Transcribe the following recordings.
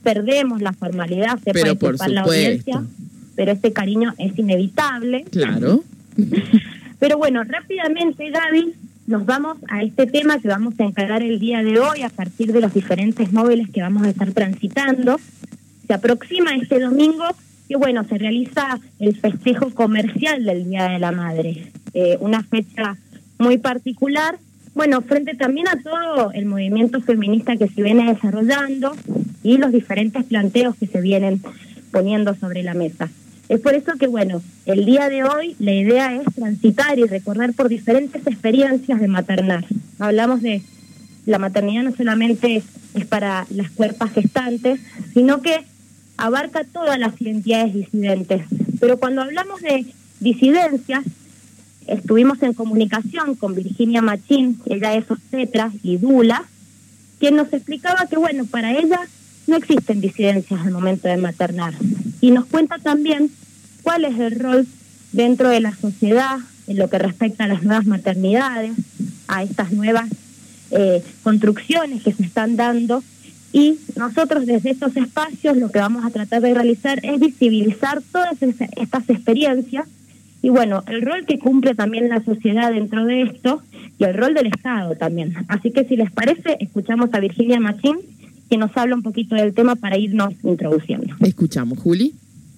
perdemos la formalidad, se pero puede ocupar la audiencia, pero ese cariño es inevitable. Claro. Pero bueno, rápidamente, Gaby, nos vamos a este tema que vamos a encarar el día de hoy a partir de los diferentes móviles que vamos a estar transitando. Se aproxima este domingo que, bueno, se realiza el festejo comercial del Día de la Madre, una fecha muy particular, bueno, frente también a todo el movimiento feminista que se viene desarrollando y los diferentes planteos que se vienen poniendo sobre la mesa. Es por eso que, bueno, el día de hoy la idea es transitar y recordar por diferentes experiencias de maternar. Hablamos de la maternidad no solamente es para las cuerpas gestantes, sino que abarca todas las identidades disidentes. Pero cuando hablamos de disidencias, estuvimos en comunicación con Virginia Machín, ella es obstetra y dula, quien nos explicaba que, bueno, para ella no existen disidencias al momento de maternar. Y nos cuenta también cuál es el rol dentro de la sociedad en lo que respecta a las nuevas maternidades, a estas nuevas construcciones que se están dando. Y nosotros desde estos espacios lo que vamos a tratar de realizar es visibilizar todas estas experiencias y, bueno, el rol que cumple también la sociedad dentro de esto y el rol del Estado también. Así que si les parece, escuchamos a Virginia Machín, que nos habla un poquito del tema para irnos introduciendo. Escuchamos, Juli.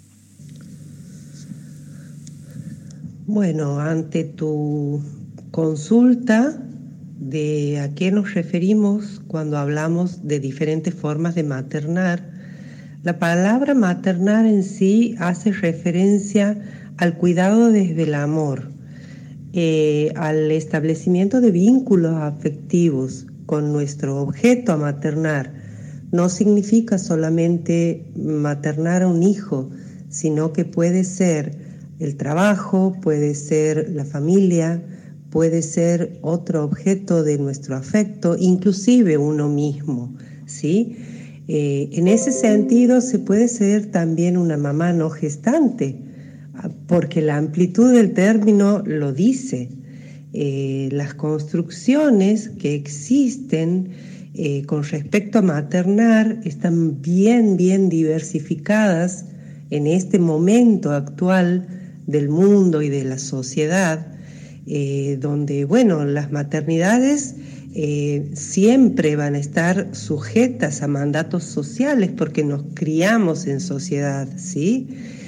Bueno, ante tu consulta de a qué nos referimos cuando hablamos de diferentes formas de maternar, la palabra maternar en sí hace referencia al cuidado desde el amor, al establecimiento de vínculos afectivos con nuestro objeto a maternar. No significa solamente maternar a un hijo, sino que puede ser el trabajo, puede ser la familia, puede ser otro objeto de nuestro afecto, inclusive uno mismo, ¿sí? En ese sentido se puede ser también una mamá no gestante, porque la amplitud del término lo dice. Las construcciones que existen con respecto a maternar están bien diversificadas en este momento actual del mundo y de la sociedad, donde, bueno, las maternidades siempre van a estar sujetas a mandatos sociales porque nos criamos en sociedad, ¿sí?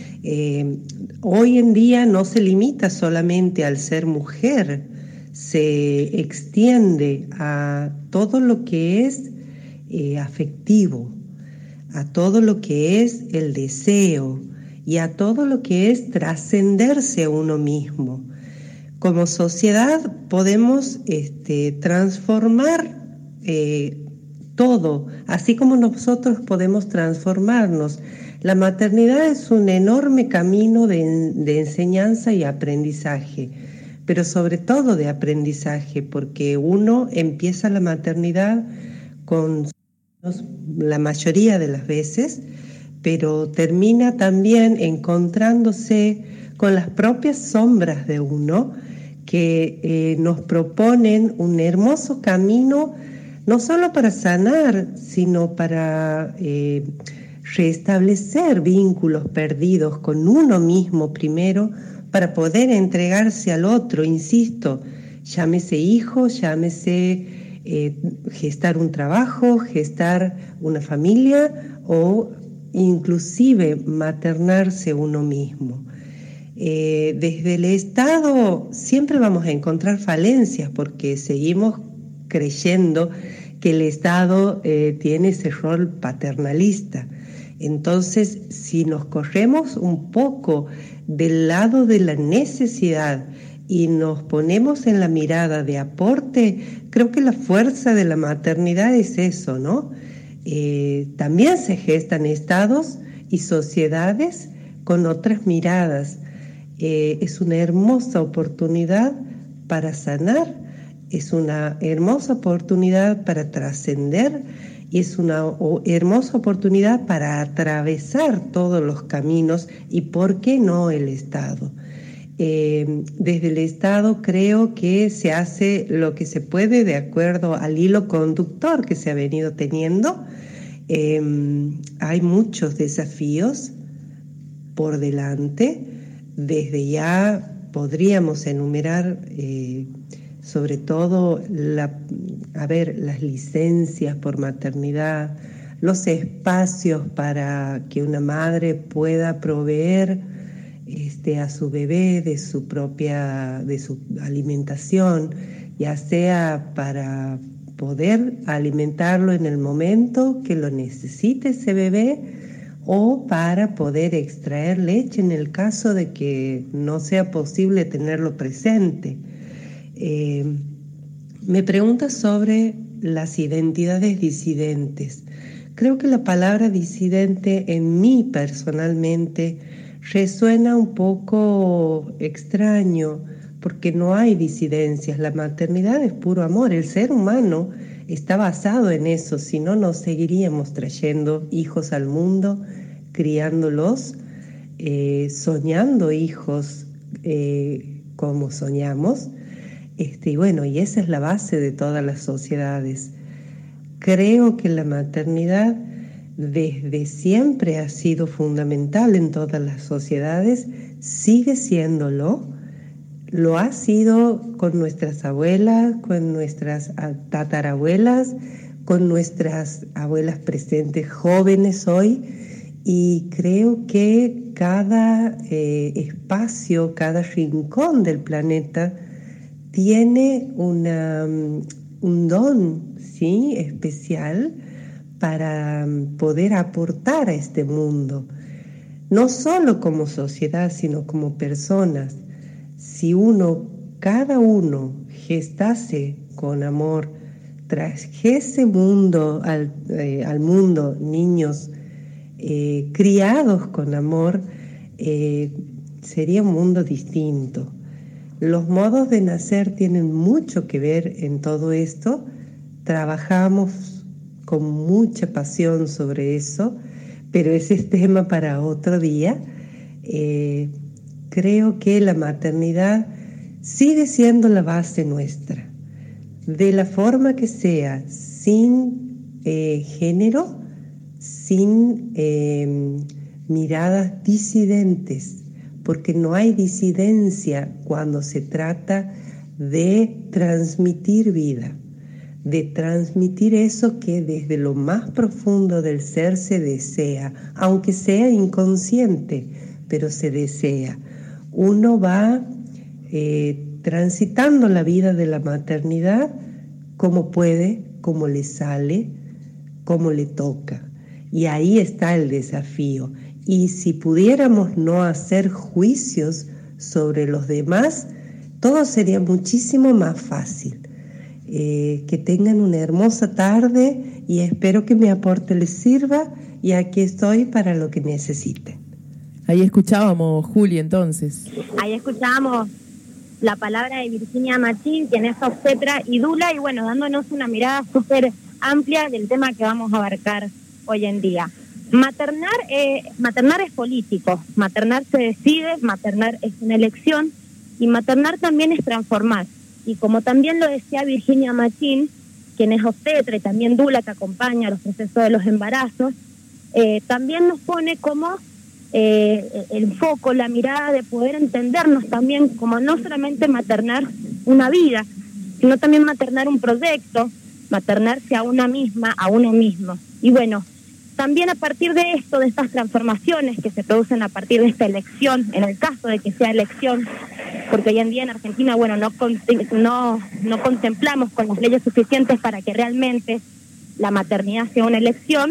Hoy en día no se limita solamente al ser mujer, se extiende a todo lo que es afectivo, a todo lo que es el deseo y a todo lo que es trascenderse a uno mismo. Como sociedad podemos transformar todo, así como nosotros podemos transformarnos. La maternidad es un enorme camino de enseñanza y aprendizaje, pero sobre todo de aprendizaje, porque uno empieza la maternidad con la mayoría de las veces, pero termina también encontrándose con las propias sombras de uno que nos proponen un hermoso camino, no solo para sanar, sino para restablecer vínculos perdidos con uno mismo primero, para poder entregarse al otro, insisto, llámese hijo, llámese gestar un trabajo, gestar una familia o inclusive maternarse uno mismo. Desde el Estado siempre vamos a encontrar falencias porque seguimos creyendo que el Estado tiene ese rol paternalista. Entonces, si nos corremos un poco del lado de la necesidad y nos ponemos en la mirada de aporte, creo que la fuerza de la maternidad es eso, ¿no? También se gestan estados y sociedades con otras miradas. Es una hermosa oportunidad para sanar, es una hermosa oportunidad para trascender y es una hermosa oportunidad para atravesar todos los caminos y, ¿por qué no, el Estado? Desde el Estado creo que se hace lo que se puede de acuerdo al hilo conductor que se ha venido teniendo Hay muchos desafíos por delante. Desde ya podríamos enumerar sobre todo las licencias por maternidad, los espacios para que una madre pueda proveer a su bebé de su alimentación, ya sea para poder alimentarlo en el momento que lo necesite ese bebé o para poder extraer leche en el caso de que no sea posible tenerlo presente. Me pregunta sobre las identidades disidentes. Creo que la palabra disidente en mí personalmente resuena un poco extraño, porque no hay disidencias. La maternidad es puro amor. El ser humano está basado en eso, si no, no seguiríamos trayendo hijos al mundo, criándolos, soñando hijos como soñamos. Y esa es la base de todas las sociedades. Creo que la maternidad desde siempre ha sido fundamental en todas las sociedades, sigue siéndolo, lo ha sido con nuestras abuelas, con nuestras tatarabuelas, con nuestras abuelas presentes jóvenes hoy, y creo que cada espacio, cada rincón del planeta tiene un don, ¿sí?, especial para poder aportar a este mundo, no solo como sociedad, sino como personas. Si cada uno gestase con amor, trajese al mundo niños criados con amor, sería un mundo distinto. Los modos de nacer tienen mucho que ver en todo esto. Trabajamos con mucha pasión sobre eso, pero ese es tema para otro día. Creo que la maternidad sigue siendo la base nuestra, de la forma que sea, sin género, sin miradas disidentes, porque no hay disidencia cuando se trata de transmitir vida, de transmitir eso que desde lo más profundo del ser se desea, aunque sea inconsciente, pero se desea. Uno va transitando la vida de la maternidad como puede, como le sale, como le toca. Y ahí está el desafío. Y si pudiéramos no hacer juicios sobre los demás, todo sería muchísimo más fácil. Que tengan una hermosa tarde y espero que mi aporte les sirva, y aquí estoy para lo que necesiten. Ahí escuchábamos, Juli, entonces. Ahí escuchábamos la palabra de Virginia Machín, quien es obstetra y dula, y bueno, dándonos una mirada súper amplia del tema que vamos a abarcar hoy en día. Maternar es político, maternar se decide, maternar es una elección, y maternar también es transformar. Y como también lo decía Virginia Machín, quien es obstetra y también dula, que acompaña los procesos de los embarazos, también nos pone como el foco, la mirada de poder entendernos también como no solamente maternar una vida, sino también maternar un proyecto, maternarse a una misma, a uno mismo. Y bueno, también a partir de esto, de estas transformaciones que se producen a partir de esta elección, en el caso de que sea elección, porque hoy en día en Argentina, bueno, no contemplamos con las leyes suficientes para que realmente la maternidad sea una elección,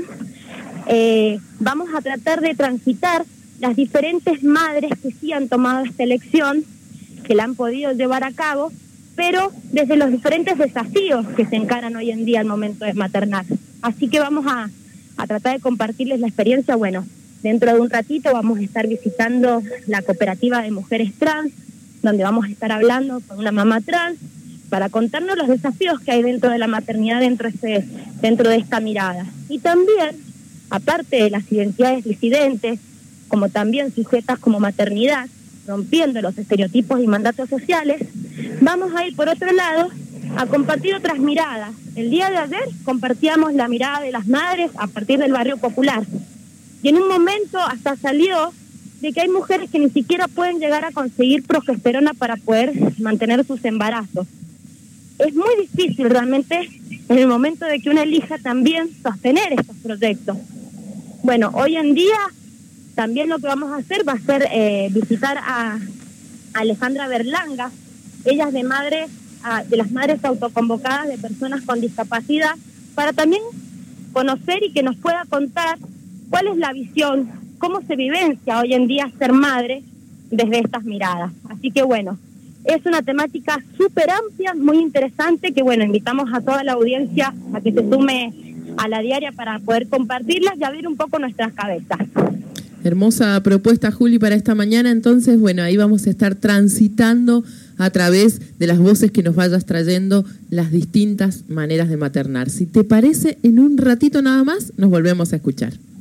vamos a tratar de transitar las diferentes madres que sí han tomado esta elección, que la han podido llevar a cabo, pero desde los diferentes desafíos que se encaran hoy en día al momento de maternar. Así que vamos a tratar de compartirles la experiencia. Bueno, dentro de un ratito vamos a estar visitando la cooperativa de mujeres trans, donde vamos a estar hablando con una mamá trans para contarnos los desafíos que hay dentro de la maternidad, dentro de esta mirada. Y también, aparte de las identidades disidentes, como también sujetas como maternidad, rompiendo los estereotipos y mandatos sociales, vamos a ir por otro lado a compartir otras miradas. El día de ayer compartíamos la mirada de las madres a partir del barrio popular. Y en un momento hasta salió de que hay mujeres que ni siquiera pueden llegar a conseguir progesterona para poder mantener sus embarazos. Es muy difícil realmente en el momento de que uno elija también sostener estos proyectos. Bueno, hoy en día también lo que vamos a hacer va a ser visitar a Alejandra Berlanga. Ella es de las madres autoconvocadas de personas con discapacidad, para también conocer y que nos pueda contar cuál es la visión, cómo se vivencia hoy en día ser madre desde estas miradas. Así que bueno, es una temática súper amplia, muy interesante, que bueno, invitamos a toda la audiencia a que se sume a la diaria para poder compartirlas y abrir un poco nuestras cabezas. Hermosa propuesta, Juli, para esta mañana. Entonces, bueno, ahí vamos a estar transitando a través de las voces que nos vayas trayendo las distintas maneras de maternar. Si te parece, en un ratito nada más nos volvemos a escuchar.